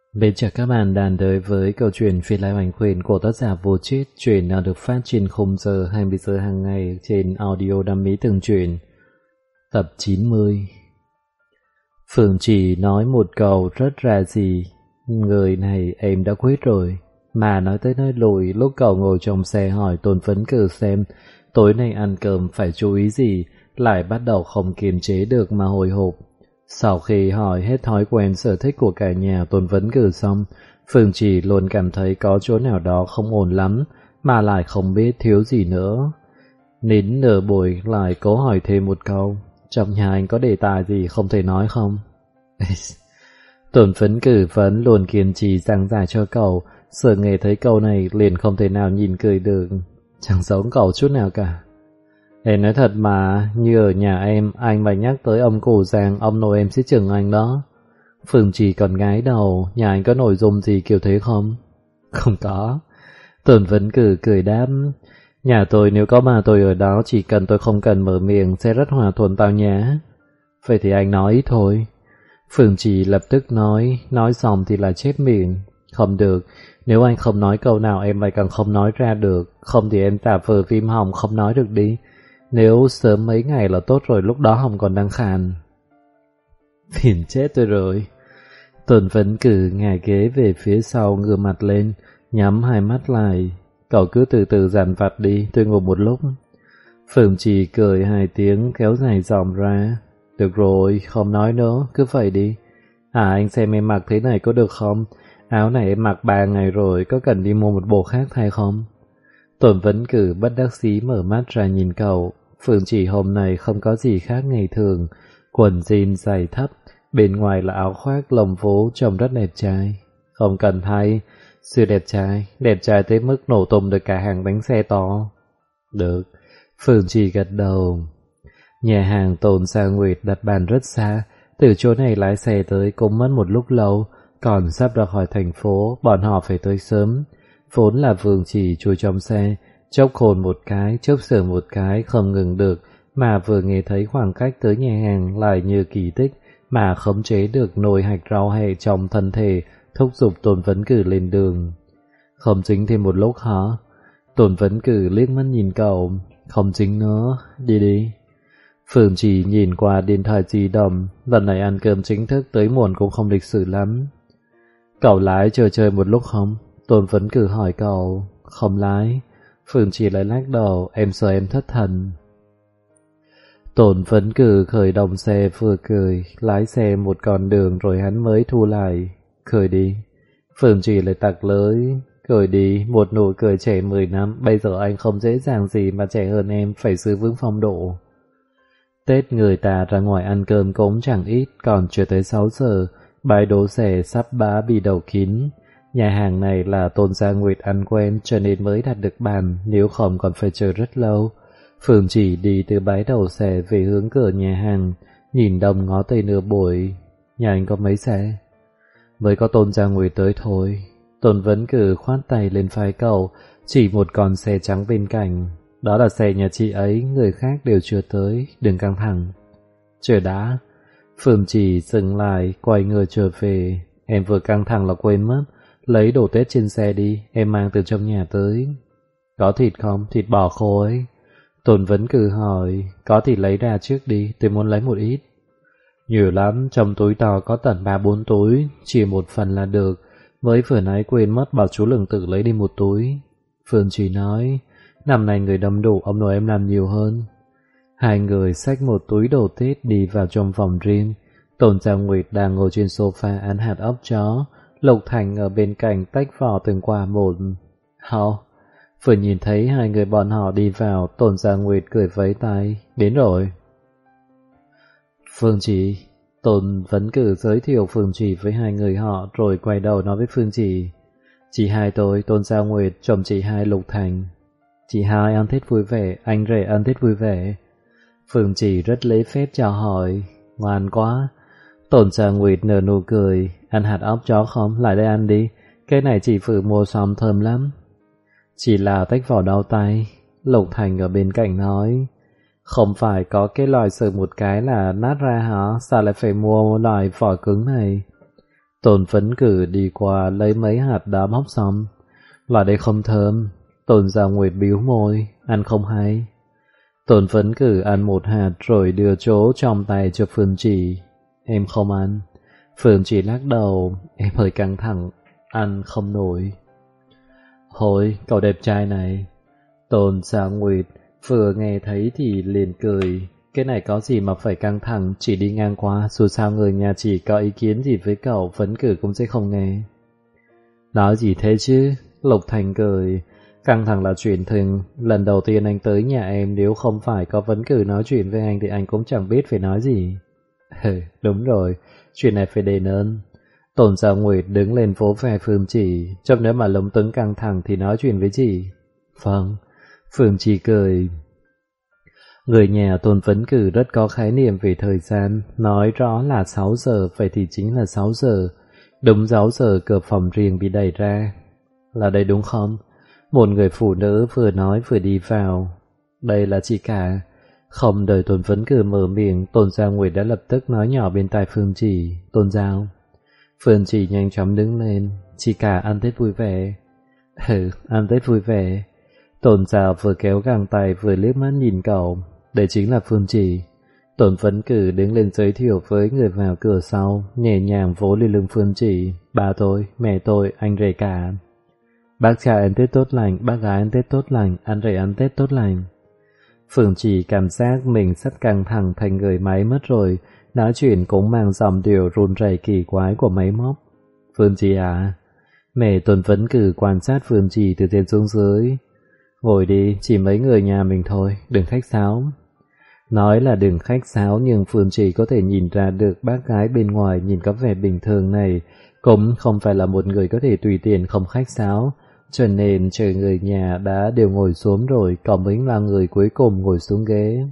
Mến chào các bạn đang tới với câu chuyện Phiên Lai Hoành Khuyển của tác giả Vô Chết. Chuyện đang được phát trên khung giờ 20 giờ hàng ngày trên audio Đam Mỹ Từng Chuyện. Tập 90. Phương chỉ nói một câu rất ra gì. Người này em đã quyết rồi. Mà nói tới nói lùi, lúc cậu ngồi trong xe hỏi Tôn Phấn Cử xem tối nay ăn cơm phải chú ý gì, lại bắt đầu không kiềm chế được mà hồi hộp. Sau khi hỏi hết thói quen sở thích của cả nhà Tôn Vấn Cử xong, Phương chỉ luôn cảm thấy có chỗ nào đó không ổn lắm, mà lại không biết thiếu gì nữa. Nín nửa buổi lại cố hỏi thêm một câu, trong nhà anh có đề tài gì không thể nói không? Tôn Vấn Cử vẫn luôn kiên trì giảng giải cho cậu, sợ nghe thấy câu này liền không thể nào nhìn cười được, chẳng giống cậu chút nào cả. Em nói thật mà, như ở nhà em, anh mà nhắc tới ông cụ Giang, ông nội em sẽ chừng anh đó. Phương chỉ còn gái đầu, nhà anh có nội dung gì kiểu thế không? Không có. Tôn Vấn Cử cười đáp, nhà tôi nếu có bà tôi ở đó, chỉ cần tôi không cần mở miệng sẽ rất hòa thuận tao nhã. Vậy thì anh nói ít thôi. Phương chỉ lập tức nói xong thì là chép miệng. Không được, nếu anh không nói câu nào em lại càng không nói ra được, không thì em giả vờ phim hỏng không nói được đi. Nếu sớm mấy ngày là tốt rồi, lúc đó Hồng còn đang khàn. Phiền chết tôi rồi. Tôn Vấn Cử ngả ghế về phía sau, ngửa mặt lên, nhắm hai mắt lại. Cậu cứ từ từ dàn vặt đi, tôi ngủ một lúc. Phương chỉ cười hai tiếng, kéo dài giọng ra. Được rồi, không nói nữa, cứ vậy đi. Anh xem em mặc thế này có được không? Áo này em mặc 3 ngày rồi, có cần đi mua một bộ khác thay không? Tôn Vấn Cử bất đắc dĩ mở mắt ra nhìn cậu. Phương chỉ hôm nay không có gì khác ngày thường, quần jean dày thấp, bên ngoài là áo khoác lông vũ trông rất đẹp trai. Không cần thay, siêu đẹp trai tới mức nổ tung được cả hàng bánh xe to. Được, Phương chỉ gật đầu. Nhà hàng Tôn Sa Nguyệt đặt bàn rất xa, từ chỗ này lái xe tới cũng mất một lúc lâu, còn sắp ra khỏi thành phố, bọn họ phải tới sớm. Vốn là Phương chỉ chui trong xe, chốc hồn một cái, chốc sờ một cái, không ngừng được, mà vừa nghe thấy khoảng cách tới nhà hàng lại như kỳ tích, mà khống chế được nồi hạch rau hẹ trong thân thể, thúc giục Tôn Vấn Cử lên đường. Không dính thêm một lúc hả? Tôn Vấn Cử liếc mắt nhìn cậu, không dính nữa, đi đi. Phương chỉ nhìn qua điện thoại di động, lần này ăn cơm chính thức tới muộn cũng không lịch sự lắm. Cậu lái chơi một lúc không? Tôn Vấn Cử hỏi cậu. Không lái. Phương chỉ lại lắc đầu, em sợ em thất thần. Tôn Vấn Cử khởi động xe vừa cười, lái xe một con đường rồi hắn mới thu lại. Cười đi. Phương chỉ lại tặc lưỡi. Cười đi, một nụ cười trẻ 10 năm, bây giờ anh không dễ dàng gì mà trẻ hơn em, phải giữ vững phong độ. Tết người ta ra ngoài ăn cơm cũng chẳng ít, còn chưa tới 6 giờ, bãi đỗ xe sắp bá bị đầu kín. Nhà hàng này là Tôn Gia Nguyệt ăn quen cho nên mới đặt được bàn, nếu không còn phải chờ rất lâu. Phương chỉ đi từ bãi đậu xe về hướng cửa nhà hàng, nhìn đông ngó tây nửa buổi. Nhà anh có mấy xe? Mới có Tôn Gia Nguyệt tới thôi. Tôn Vấn Cử khoát tay lên vai cậu, chỉ một con xe trắng bên cạnh. Đó là xe nhà chị ấy, người khác đều chưa tới, đừng căng thẳng. Chờ đã. Phương chỉ dừng lại, quay người trở về. Em vừa căng thẳng là quên mất, lấy đồ Tết trên xe đi, em mang từ trong nhà tới. Có thịt không? Thịt bò khô ấy. Tôn Vấn Cử hỏi, có thì lấy ra trước đi, tôi muốn lấy một ít. Nhiều lắm, trong túi to có tận 3-4 túi, chỉ một phần là được, mới vừa nãy quên mất bảo chú Lương Tử lấy đi một túi. Phương chỉ nói, năm nay người đông đủ, ông nội em làm nhiều hơn. Hai người xách một túi đồ Tết đi vào trong phòng riêng. Tôn Gia Nguyệt đang ngồi trên sofa ăn hạt óc chó, Lục Thành ở bên cạnh tách vỏ từng quả một. Hảo, vừa nhìn thấy hai người bọn họ đi vào, Tôn Gia Nguyệt cười vẫy tay, đến rồi. Phương Chỉ. Tôn Vấn Cử giới thiệu Phương Chỉ với hai người họ, rồi quay đầu nói với Phương Chỉ. Chị hai tôi, Tôn Gia Nguyệt, chồng chị hai Lục Thành. Chị hai ăn Tết vui vẻ, anh rể ăn Tết vui vẻ. Phương Chỉ rất lễ phép chào hỏi. Ngoan quá. Tôn Gia Nguyệt nở nụ cười. Ăn hạt óc chó không? Lại đây ăn đi. Cái này chị Phử mua xong thơm lắm. Chỉ là tách vỏ đau tay. Lục Thành ở bên cạnh nói. Không phải có cái loại sờ một cái là nát ra hả? Sao lại phải mua loại vỏ cứng này? Tôn Phấn Cử đi qua lấy mấy hạt đá móc xong. Là đây không thơm. Tôn Giao Nguyệt bĩu môi, ăn không hay. Tôn Phấn Cử ăn một hạt rồi đưa chỗ trong tay cho Phương Trì. Em không ăn. Phương Trì lắc đầu, em hơi căng thẳng, ăn không nổi. Hồi, cậu đẹp trai này. Tôn Giao Nguyệt vừa nghe thấy thì liền cười. Cái này có gì mà phải căng thẳng, chỉ đi ngang qua, dù sao người nhà chỉ có ý kiến gì với cậu, Phấn Cử cũng sẽ không nghe. Nói gì thế chứ? Lục Thành cười. Căng thẳng là chuyện thường, lần đầu tiên anh tới nhà em, nếu không phải có Phấn Cử nói chuyện với anh thì anh cũng chẳng biết phải nói gì. Đúng rồi, chuyện này phải đền ơn. Tôn Giao Nguyệt đứng lên vỗ về Phương Chỉ, chốc nếu mà lúng túng căng thẳng thì nói chuyện với chị. Vâng, Phương Chỉ cười. Người nhà Tôn Phấn Cử rất có khái niệm về thời gian, nói rõ là 6 giờ, vậy thì chính là 6 giờ. Đúng 6 giờ cửa phòng riêng bị đẩy ra. Là đây đúng không? Một người phụ nữ vừa nói vừa đi vào. Đây là chị cả. Không đợi Tôn Phấn Cử mở miệng, Tôn Giao Nguyệt đã lập tức nói nhỏ bên tai Phương Chỉ. Tôn Giao. Phương Chỉ nhanh chóng đứng lên. Chị cả ăn Tết vui vẻ. Ăn Tết vui vẻ. Tôn Giao vừa kéo găng tay vừa liếc mắt nhìn cậu. Đây chính là Phương Chỉ. Tôn Phấn Cử đứng lên giới thiệu với người vào cửa sau, nhẹ nhàng vỗ lên lưng Phương Chỉ. Ba tôi, mẹ tôi, anh rể cả. Bác trai ăn Tết tốt lành, bác gái ăn Tết tốt lành, anh rể ăn Tết tốt lành. Phương Chỉ cảm giác mình sắp căng thẳng thành người máy mất rồi, nói chuyện cũng mang dòng điệu run rẩy kỳ quái của máy móc. Phương Chỉ à? Mẹ Tôn Phấn Cử quan sát Phương Chỉ từ trên xuống dưới. Ngồi đi, chỉ mấy người nhà mình thôi, đừng khách sáo. Nói là đừng khách sáo nhưng Phương Chỉ có thể nhìn ra được bác gái bên ngoài nhìn có vẻ bình thường này cũng không phải là một người có thể tùy tiện không khách sáo, cho nên chờ người nhà đã đều ngồi xuống rồi, cậu mới là người cuối cùng ngồi xuống ghế.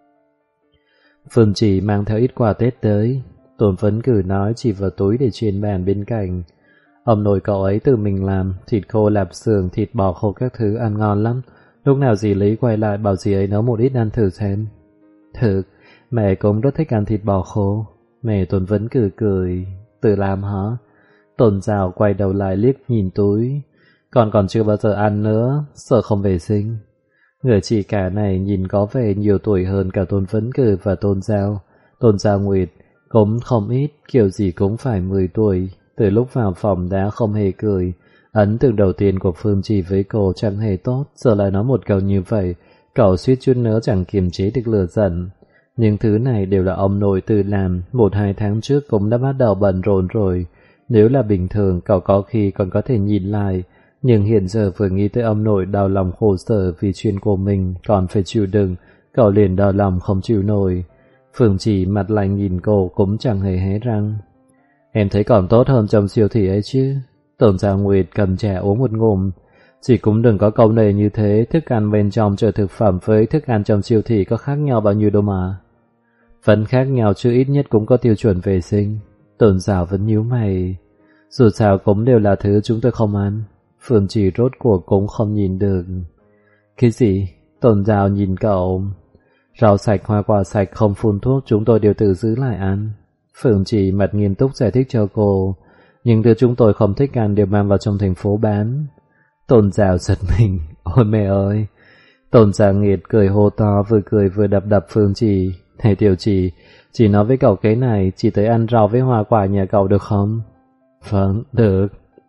Phương Chỉ mang theo ít quà Tết tới. Tôn Phấn Cử nói chỉ vào túi để trên bàn bên cạnh. Ông nội cậu ấy tự mình làm, thịt khô lạp xưởng, thịt bò khô các thứ ăn ngon lắm. Lúc nào dì Lý quay lại bảo dì ấy nấu một ít ăn thử xem. Thực, mẹ cũng rất thích ăn thịt bò khô. Mẹ Tôn Phấn Cử cười. Tự làm hả? Tôn Giao quay đầu lại liếc nhìn túi. Con còn chưa bao giờ ăn nữa, sợ không vệ sinh. Người chị cả này nhìn có vẻ nhiều tuổi hơn cả Tôn Phấn Cử và Tôn Giao. Tôn Giao Nguyệt cũng không ít, kiểu gì cũng phải 10 tuổi. Từ lúc vào phòng đã không hề cười. Ấn tượng đầu tiên của Phương Chỉ với cô chẳng hề tốt, giờ lại nói một câu như vậy, cậu suýt chút nữa chẳng kiềm chế được lửa giận. Nhưng thứ này đều là ông nội tự làm, 1-2 tháng trước cũng đã bắt đầu bận rộn rồi. Nếu là bình thường, cậu có khi còn có thể nhìn lại, nhưng hiện giờ vừa nghĩ tới ông nội đau lòng khổ sở vì chuyện của mình còn phải chịu đựng, cậu liền đau lòng không chịu nổi. Phương Chỉ mặt lạnh nhìn cô cũng chẳng hề hé răng. Em thấy còn tốt hơn trong siêu thị ấy chứ. Tôn Giao Nguyệt cầm trà uống một ngụm. Chỉ cũng đừng có câu này như thế, thức ăn bên trong chợ thực phẩm với thức ăn trong siêu thị có khác nhau bao nhiêu đâu mà. Vẫn khác nhau chứ ít nhất cũng có tiêu chuẩn vệ sinh. Tôn Giao vẫn nhíu mày. Dù sao cũng đều là thứ chúng tôi không ăn. Phương Chỉ rốt cuộc cũng không nhìn được. Cái gì? Tôn Giao nhìn cậu. Rau sạch, hoa quả sạch không phun thuốc chúng tôi đều tự giữ lại ăn. Phương Chỉ mặt nghiêm túc giải thích cho cô. Nhưng thứ chúng tôi không thích ăn đều mang vào trong thành phố bán. Tôn Giao giật mình. Ôi mẹ ơi! Tôn Giao Nghiệt cười hô to, vừa cười vừa đập đập Phương Chỉ. Này tiểu chỉ nói với cậu cái này, chỉ tới ăn rau với hoa quả nhà cậu được không? Vâng, được.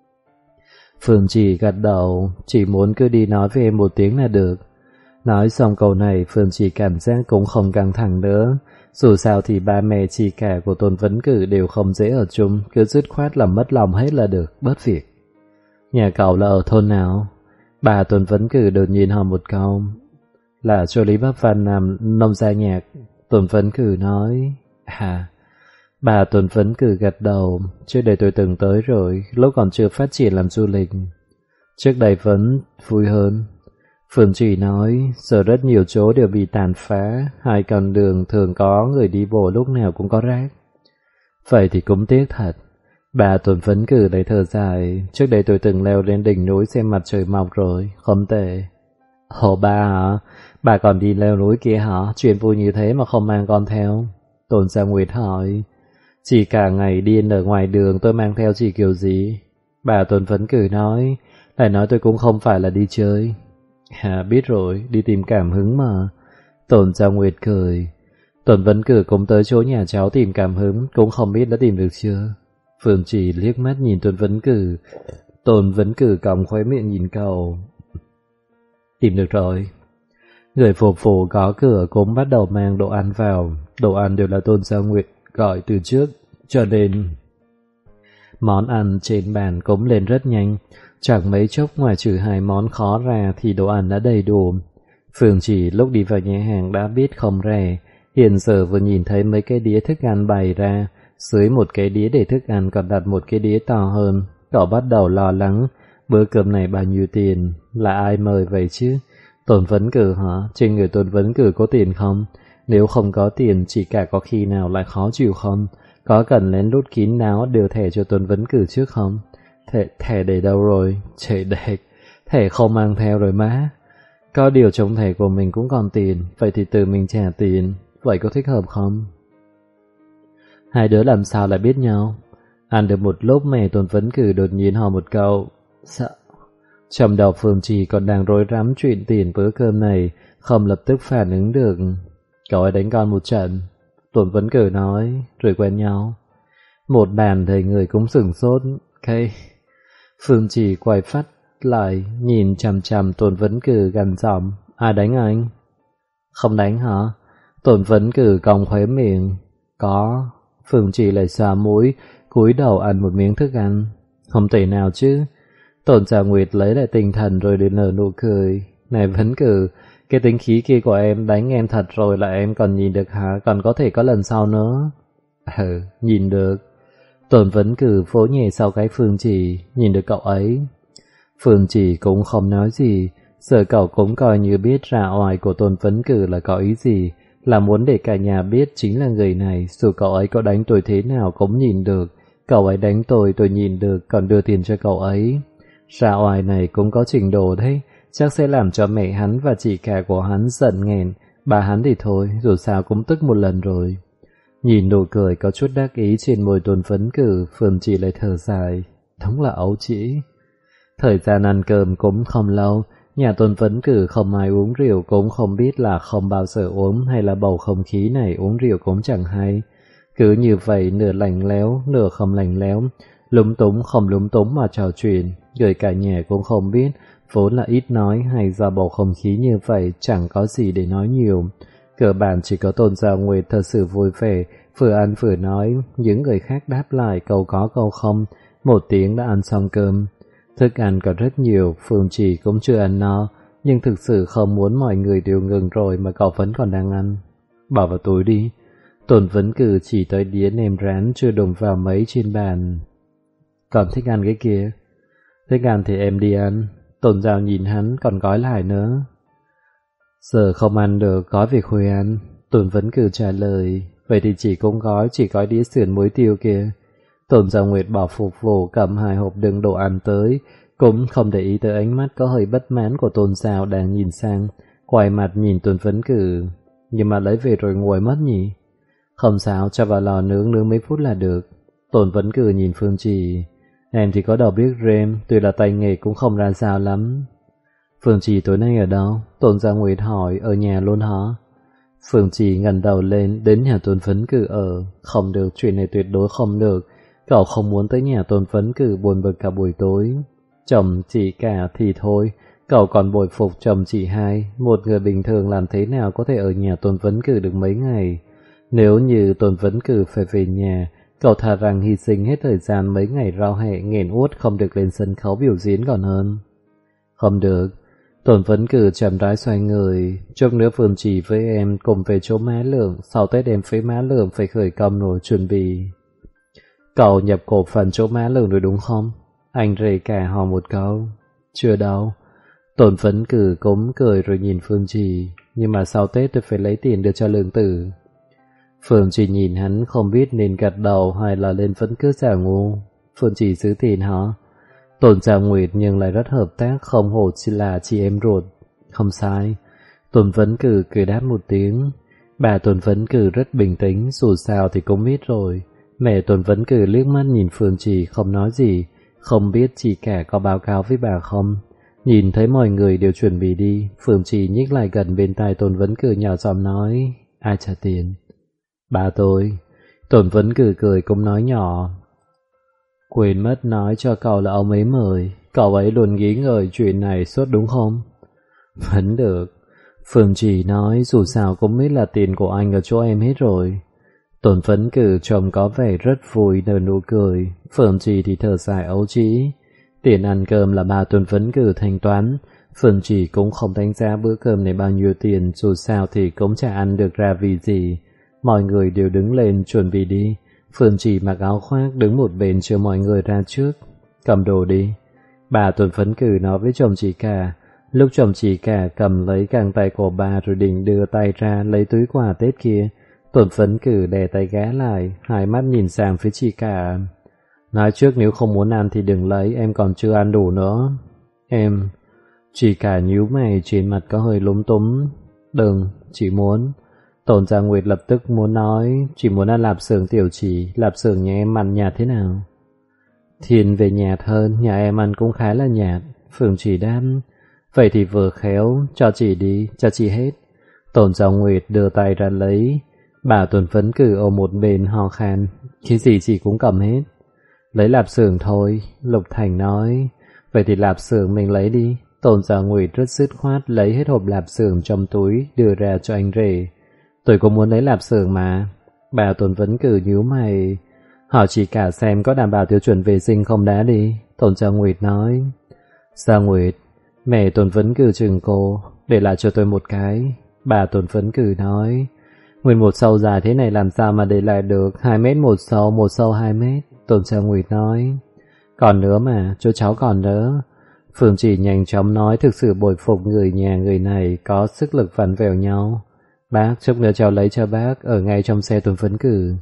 Phương Chỉ gật đầu, chỉ muốn cứ đi nói với em một tiếng là được. Nói xong câu này, Phương Chỉ cảm giác cũng không căng thẳng nữa. Dù sao thì ba mẹ chị cả của Tôn Phấn Cử đều không dễ ở chung, cứ dứt khoát làm mất lòng hết là được, bớt việc. Nhà cậu là ở thôn nào? Bà Tôn Phấn Cử đột nhiên hỏi một câu. Là chỗ Lý Bắc Văn làm nông gia nhạc. Tôn Phấn Cử nói. À, bà Tôn Phấn Cử gật đầu. Trước đây tôi từng tới rồi, lúc còn chưa phát triển làm du lịch. Trước đây vẫn vui hơn. Phương Chỉ nói, giờ rất nhiều chỗ đều bị tàn phá, hai con đường thường có người đi bộ lúc nào cũng có rác. Vậy thì cũng tiếc thật. Bà Tôn Phấn Cử lấy thở dài, trước đây tôi từng leo lên đỉnh núi xem mặt trời mọc rồi, không tệ. Ồ ba hả? Bà còn đi leo núi kia hả? Chuyện vui như thế mà không mang con theo. Tôn Giao Nguyệt hỏi. Chị cả ngày điên ở ngoài đường, tôi mang theo chị kiểu gì? Bà Tuấn Vấn Cử nói, lại nói tôi cũng không phải là đi chơi. Biết rồi, đi tìm cảm hứng mà. Tôn Giao Nguyệt cười. Tuấn Vấn Cử cũng tới chỗ nhà cháu tìm cảm hứng, cũng không biết đã tìm được chưa. Phương Chỉ liếc mắt nhìn Tuấn Vấn Cử. Tôn Vấn Cử còng khóe miệng nhìn cậu. Tìm được rồi. Người phục vụ gõ cửa cũng bắt đầu mang đồ ăn vào. Đồ ăn đều là Tôn Giao Nguyệt gọi từ trước, cho nên món ăn trên bàn cũng lên rất nhanh. Chẳng mấy chốc ngoài trừ 2 món khó ra thì đồ ăn đã đầy đủ. Phương Chỉ lúc đi vào nhà hàng đã biết không rẻ. Hiện giờ vừa nhìn thấy mấy cái đĩa thức ăn bày ra, dưới một cái đĩa để thức ăn còn đặt một cái đĩa to hơn. Cậu bắt đầu lo lắng, bữa cơm này bao nhiêu tiền, là ai mời vậy chứ? Tôn Vấn Cử hả? Trên người Tôn Vấn Cử có tiền không? Nếu không có tiền, chỉ cả có khi nào lại khó chịu không? Có cần lén lút kín đáo đưa thẻ cho Tôn Vấn Cử trước không? Thẻ để đâu rồi? Trời đẹp, thẻ không mang theo rồi má. Có điều trong thẻ của mình cũng còn tiền, vậy thì tự mình trả tiền, vậy có thích hợp không? Hai đứa làm sao lại biết nhau? Ăn được một lúc mẹ Tôn Vấn Cử đột nhiên hỏi một câu. Sợ. Trong đầu Phương Trì còn đang rối rắm chuyện tiền bữa cơm này, không lập tức phản ứng được. Cậu ấy đánh con một trận. Tôn Vấn Cử nói, rồi quen nhau. Một bàn thầy người cũng sửng sốt. Cái... Phương Trì quay phát lại, nhìn chằm chằm Tôn Vấn Cử gằn giọng. Ai đánh anh? Không đánh hả? Tôn Vấn Cử cong khóe miệng. Có. Phương Trì lại xòa mũi, cúi đầu ăn một miếng thức ăn. Không thể nào chứ. Tôn Giao Nguyệt lấy lại tinh thần rồi đến nở nụ cười. Này Vấn Cử, cái tính khí kia của em đánh em thật rồi là em còn nhìn được hả? Còn có thể có lần sau nữa. Nhìn được. Tôn Vấn Cử vỗ nhẹ sau cái Phương Chỉ, nhìn được cậu ấy. Phương Chỉ cũng không nói gì, giờ cậu cũng coi như biết ra oai của Tôn Vấn Cử là có ý gì, là muốn để cả nhà biết chính là người này, dù cậu ấy có đánh tôi thế nào cũng nhìn được. Cậu ấy đánh tôi nhìn được, còn đưa tiền cho cậu ấy. Ra oai này cũng có trình độ đấy, chắc sẽ làm cho mẹ hắn và chị cả của hắn giận nghẹn, bà hắn thì thôi, dù sao cũng tức một lần rồi. Nhìn nụ cười có chút đắc ý trên môi Tôn Vấn Cử, Phương Chỉ lại thở dài. Đúng là ấu trĩ. Thời gian ăn cơm cũng không lâu, nhà Tôn Vấn Cử không ai uống rượu, cũng không biết là không bao giờ uống hay là bầu không khí này uống rượu cũng chẳng hay. Cứ như vậy nửa lạnh lẽo, nửa không lạnh lẽo, lúng túng không lúng túng mà trò chuyện, người cả nhà cũng không biết, vốn là ít nói hay do bầu không khí như vậy chẳng có gì để nói nhiều. Cơ bản chỉ có Tôn Giao Nguyệt thật sự vui vẻ, vừa ăn vừa nói, những người khác đáp lại câu có câu không, một tiếng đã ăn xong cơm. Thức ăn còn rất nhiều, Phương Chỉ cũng chưa ăn no, nhưng thực sự không muốn mọi người đều ngừng rồi mà cậu vẫn còn đang ăn. Bỏ vào túi đi. Tôn Vấn Cử chỉ tới đĩa nem rán chưa đụng vào mấy trên bàn. Còn thích ăn cái kia? Thích ăn thì em đi ăn. Tôn Giao nhìn hắn còn gói lại nữa. Giờ không ăn được, gói về khuya ăn. Tôn Vấn Cử trả lời. Vậy thì chỉ gói đĩa sườn muối tiêu kia. Tôn Giao Nguyệt bảo phục vụ cầm 2 hộp đựng đồ ăn tới, cũng không để ý tới ánh mắt có hơi bất mãn của Tôn Giao đang nhìn sang, quay mặt nhìn Tôn Vấn Cử. Nhưng mà lấy về rồi nguội mất nhỉ? Không sao, cho vào lò nướng mấy phút là được. Tôn Vấn Cử nhìn Phương Chỉ. Em thì có đầu biết rêm, tuy là tay nghề cũng không ra sao lắm. Phương Chỉ tối nay ở đâu? Tôn Giao Nguyệt hỏi. Ở nhà luôn hả? Phương Chỉ ngẩng đầu lên. Đến nhà Tôn Vấn Cử ở. Không được, chuyện này tuyệt đối không được. Cậu không muốn tới nhà Tôn Vấn Cử buồn bực cả buổi tối. Chồng chị cả thì thôi, cậu còn bội phục chồng chị hai. Một người bình thường làm thế nào có thể ở nhà Tôn Vấn Cử được mấy ngày? Nếu như Tôn Vấn Cử phải về nhà, cậu thà rằng hy sinh hết thời gian mấy ngày rau hẹ nghẹn uất không được lên sân khấu biểu diễn còn hơn. Không được. Tôn Vấn Cử chậm rãi xoay người. Chút nữa Phương Chỉ với em cùng về chỗ má Lượng, sau Tết em với má Lượng phải khởi công rồi chuẩn bị. Cậu nhập cổ phần chỗ má Lượng rồi đúng không? Anh rể cả hỏi một câu. Chưa đâu. Tôn Vấn Cử cũng cười rồi nhìn Phương Chỉ. Nhưng mà sau Tết tôi phải lấy tiền đưa cho Lượng Tử. Phương Chỉ nhìn hắn không biết nên gật đầu hay là lên vẫn cứ giả ngu. Phương Chỉ giữ tiền hả? Tôn Giao Nguyệt nhưng lại rất hợp tác, không hổ chỉ là chị em ruột. Không sai. Tôn Vấn Cử cười đáp một tiếng. Bà Tôn Vấn Cử rất bình tĩnh, dù sao thì cũng biết rồi. Mẹ Tuấn vẫn cứ liếc mắt nhìn Phương Trì không nói gì, không biết chị cả có báo cáo với bà không. Nhìn thấy mọi người đều chuẩn bị đi, Phương Trì nhích lại gần bên tai Tôn Vấn Cử nhỏ giọng nói, ai trả tiền? Bà tôi. Tôn Vấn Cử cười cũng nói nhỏ, quên mất nói cho cậu là ông ấy mời, cậu ấy luôn nghĩ ngợi chuyện này suốt đúng không? Vẫn được. Phương Trì nói dù sao cũng biết là tiền của anh ở chỗ em hết rồi. Tôn Vấn Cử trông có vẻ rất vui nở nụ cười, Phương Trì thì thở dài ấu trĩ. Tiền ăn cơm là bà Tôn Vấn Cử thanh toán, Phương Trì cũng không đánh giá bữa cơm này bao nhiêu tiền, dù sao thì cũng chả ăn được ra vì gì. Mọi người đều đứng lên chuẩn bị đi, Phương Trì mặc áo khoác đứng một bên chờ mọi người ra trước. Cầm đồ đi. Bà Tôn Vấn Cử nói với chồng chị cả. Lúc chồng chị cả cầm lấy găng tay của bà rồi định đưa tay ra lấy túi quà Tết kia, Tôn Vấn Cử đè tay gã lại, hai mắt nhìn sang phía chị cả. Nói trước nếu không muốn ăn thì đừng lấy, em còn chưa ăn đủ nữa. Em... Chị cả nhíu mày, trên mặt có hơi lúng túng. Đừng, chị muốn. Tôn Gia Nguyệt lập tức muốn nói, chỉ muốn ăn lạp xưởng tiểu chỉ, lạp xưởng nhà em ăn nhạt thế nào? Thiên về nhạt hơn, nhà em ăn cũng khá là nhạt. Phương Chỉ đáp, vậy thì vừa khéo, cho chị đi, cho chị hết. Tôn Gia Nguyệt đưa tay ra lấy, bà Tôn Vấn Cử ở một bên ho khan, cái gì chị cũng cầm hết. Lấy lạp xưởng thôi, Lục Thành nói, vậy thì lạp xưởng mình lấy đi. Tôn Gia Nguyệt rất dứt khoát lấy hết hộp lạp xưởng trong túi đưa ra cho anh rể. Tôi cũng muốn lấy lạp xưởng mà. Bà Tôn Vấn Cử nhíu mày, hỏi chị cả xem có đảm bảo tiêu chuẩn vệ sinh không đã đi. Tôn Gia Nguyệt nói, Gia Nguyệt, mẹ Tôn Vấn Cử chừng cô, để lại cho tôi một cái. Bà Tôn Vấn Cử nói, nguyên một sâu dài thế này làm sao mà để lại được, 2 mét một sâu 2 mét. Tôn Gia Nguyệt nói, còn nữa mà, chú cháu còn nữa. Phương Chỉ nhanh chóng nói, thực sự bội phục người nhà người này có sức lực vặn vẹo nhau. Bác, chút nữa cháu lấy cho bác, ở ngay trong xe Tôn Vấn Cử.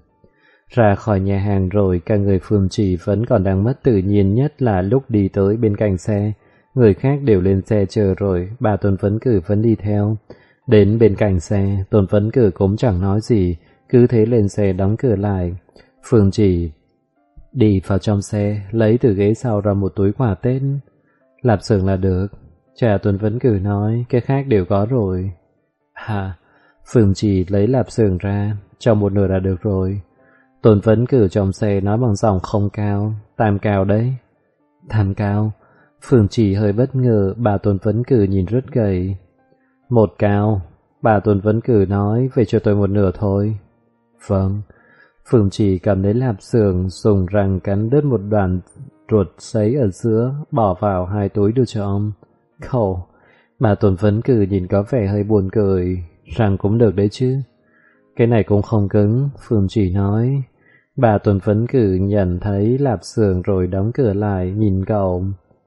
Ra khỏi nhà hàng rồi, cả người Phương Chỉ vẫn còn đang mất tự nhiên, nhất là lúc đi tới bên cạnh xe. Người khác đều lên xe chờ rồi, bà Tôn Vấn Cử vẫn đi theo. Đến bên cạnh xe, Tôn Vấn Cử cũng chẳng nói gì, cứ thế lên xe đóng cửa lại. Phương Chỉ đi vào trong xe, lấy từ ghế sau ra một túi quà Tết. Lạp xưởng là được. Cha Tôn Vấn Cử nói, cái khác đều có rồi. Hả? Phương Chỉ lấy lạp xưởng ra, cho một nửa là được rồi. Tôn Vấn Cử trong xe nói bằng giọng không cao, tam cao đấy. Tam cao? Phương Chỉ hơi bất ngờ, bà Tôn Vấn Cử nhìn rất gầy. 1 cao. Bà Tôn Vấn Cử nói, về cho tôi một nửa thôi. Vâng. Phương Chỉ cầm lấy lạp xưởng, dùng răng cắn đứt một đoạn ruột sấy ở giữa, bỏ vào 2 túi đưa cho ông. Khổ. Bà Tôn Vấn Cử nhìn có vẻ hơi buồn cười. Răng cũng được đấy chứ. Cái này cũng không cứng, Phương Chỉ nói. Bà Tôn Vấn Cử nhận thấy lạp xưởng rồi đóng cửa lại, nhìn cậu.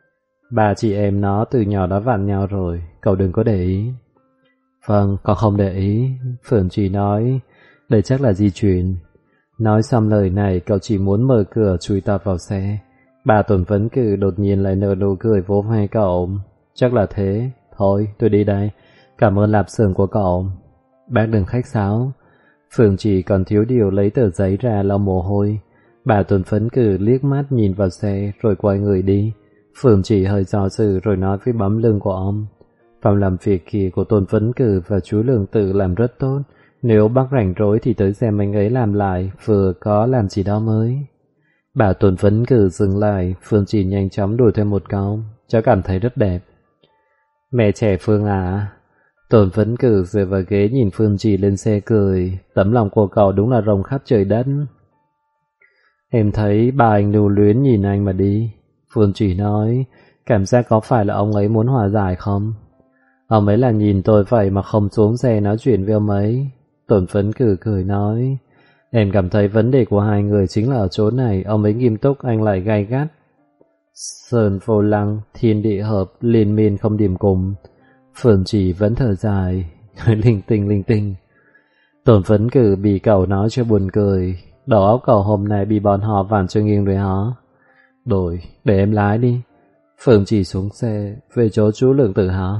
Bà chị em nó từ nhỏ đã vặn nhau rồi, cậu đừng có để ý. Vâng, con không để ý, Phương Chỉ nói. Đây chắc là di truyền. Nói xong lời này, cậu chỉ muốn mở cửa chui tọt vào xe. Bà Tôn Vấn Cử đột nhiên lại nở nụ cười vỗ vai cậu. Chắc là thế. Thôi, tôi đi đây. Cảm ơn lạp xưởng của cậu. Bác đừng khách sáo. Phương Chỉ còn thiếu điều lấy tờ giấy ra lau mồ hôi. Bà Tôn Vấn Cử liếc mắt nhìn vào xe rồi quay người đi. Phương Chỉ hơi do dự rồi nói với bấm lưng của ông. Phòng làm việc kia của Tôn Vấn Cử và chú Lương Tử làm rất tốt. Nếu bác rảnh rỗi thì tới xem anh ấy làm lại, vừa có làm gì đó mới. Bà Tôn Vấn Cử dừng lại, Phương Chỉ nhanh chóng đuổi thêm một câu. Cháu cảm thấy rất đẹp. Mẹ trẻ Phương à? Tôn Vấn Cử dựa vào ghế nhìn Phương Chỉ lên xe cười. Tấm lòng của cậu đúng là rộng khắp trời đất. Em thấy bà anh lưu luyến nhìn anh mà đi. Phương Chỉ nói, cảm giác có phải là ông ấy muốn hòa giải không? Ông ấy là nhìn tôi vậy mà không xuống xe nói chuyện với ông ấy. Tôn Vấn Cử cười nói, em cảm thấy vấn đề của hai người chính là ở chỗ này, ông ấy nghiêm túc, anh lại gay gắt. Sơn vô lăng, thiên địa hợp, liên miên không điểm cùng. Phương Chỉ vẫn thở dài, linh tinh. Tôn Vấn Cử bị cậu nói cho buồn cười. Đầu óc cậu hôm nay bị bọn họ vặn cho nghiêng rồi hả? Đổi, để em lái đi. Phương Chỉ xuống xe, về chỗ chú Lượng Tử hả?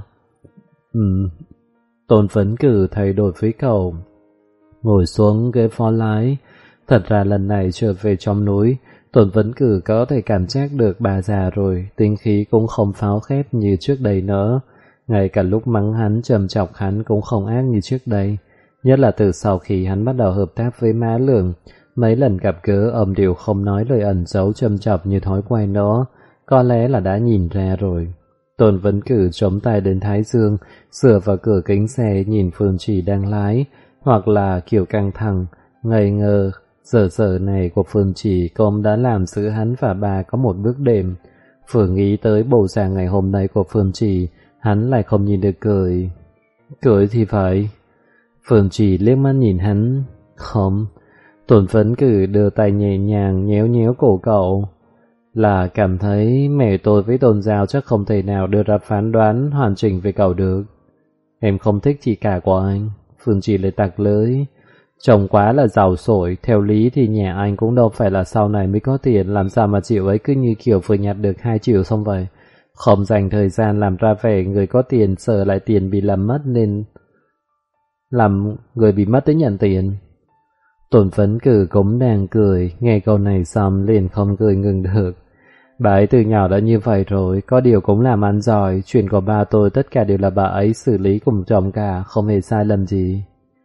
Tôn Vấn Cử thay đổi với cậu, ngồi xuống ghế phó lái. Thật ra lần này trở về trong núi, Tôn Vấn Cử có thể cảm giác được bà già rồi, tinh khí cũng không pháo khép như trước đây nữa. Ngay cả lúc mắng hắn, trầm chọc hắn cũng không ác như trước đây. Nhất là từ sau khi hắn bắt đầu hợp tác với Má Lường, mấy lần gặp gỡ ông đều không nói lời ẩn giấu trầm chọc như thói quen nữa, có lẽ là đã nhìn ra rồi. Tôn Vấn Cử chống tay đến thái dương, sửa vào cửa kính xe nhìn Phương Trì đang lái, hoặc là kiểu căng thẳng, ngây ngơ. Giờ này của Phương Trì cũng đã làm giữa hắn và bà có một bước đệm. Vừa nghĩ tới bộ dạng ngày hôm nay của Phương Trì, hắn lại không nhìn được cười. Cười thì phải. Phương Trì liếc mắt nhìn hắn. Không. Tôn Vấn Cử đưa tay nhẹ nhàng nhéo nhéo cổ cậu. Là cảm thấy mẹ tôi với Tôn Giao chắc không thể nào đưa ra phán đoán hoàn chỉnh về cậu được. Em không thích chị cả của anh. Phương Trì lại tặc lưỡi. Chồng quá là giàu sổi, theo lý thì nhà anh cũng đâu phải là sau này mới có tiền, làm sao mà chịu ấy cứ như kiểu vừa nhặt được 2 triệu xong vậy. Không dành thời gian làm ra vẻ người có tiền, sợ lại tiền bị làm mất nên làm người bị mất tới nhận tiền. Tôn Vấn Cử cũng đang cười, nghe câu này xong liền không cười ngừng được. Bà ấy từ nhỏ đã như vậy rồi, có điều cũng làm ăn giỏi, chuyện của ba tôi tất cả đều là bà ấy xử lý cùng chồng cả, không hề sai lầm gì.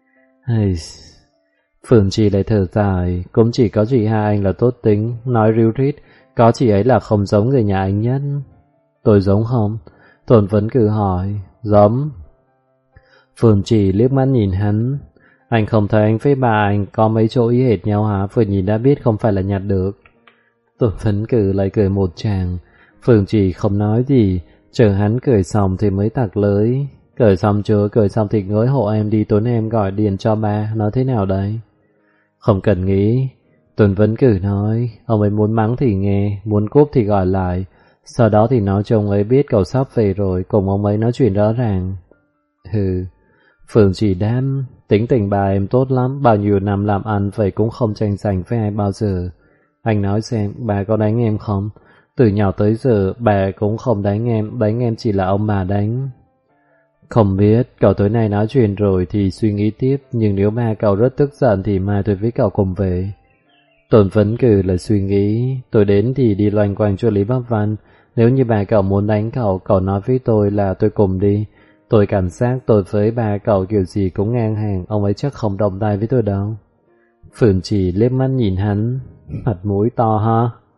Phương Trì lại thở dài, cũng chỉ có chị hai anh là tốt tính, nói ríu rít, có chị ấy là không giống người nhà anh nhất. Tôi giống không? Tôn Vấn Cử hỏi. Giống. Phương Trì liếc mắt nhìn hắn. Anh không thấy anh với bà anh có mấy chỗ ý hệt nhau hả? Vừa nhìn đã biết không phải là nhặt được. Tôn Vấn Cử lại cười một tràng. Phương Trì không nói gì, chờ hắn cười xong thì mới tặc lưới. Cười xong chưa? Cười xong thì ngới hộ em đi, tối nay em gọi điện cho ba, nói thế nào đây? Không cần nghĩ. Tôn Vấn Cử nói, ông ấy muốn mắng thì nghe, muốn cúp thì gọi lại, sau đó thì nói cho ông ấy biết cậu sắp về rồi, cùng ông ấy nói chuyện rõ ràng. Hừ. Phương Trì đáp, tính tình bà em tốt lắm, bao nhiêu năm làm ăn vậy cũng không tranh giành với ai bao giờ. Anh nói xem, bà có đánh em không? Từ nhỏ tới giờ, bà cũng không đánh em chỉ là ông bà đánh. Không biết, cậu tối nay nói chuyện rồi thì suy nghĩ tiếp, nhưng nếu ba cậu rất tức giận thì mai tôi với cậu cùng về. Tôn Vấn Cử là suy nghĩ, tôi đến thì đi loanh quanh cho Lý Bắc Văn, nếu như bà cậu muốn đánh cậu nói với tôi là tôi cùng đi. Tôi cảm giác tôi với ba cậu kiểu gì cũng ngang hàng, ông ấy chắc không động tay với tôi đâu. Phương Trì liếc mắt nhìn hắn, mặt mũi to ha.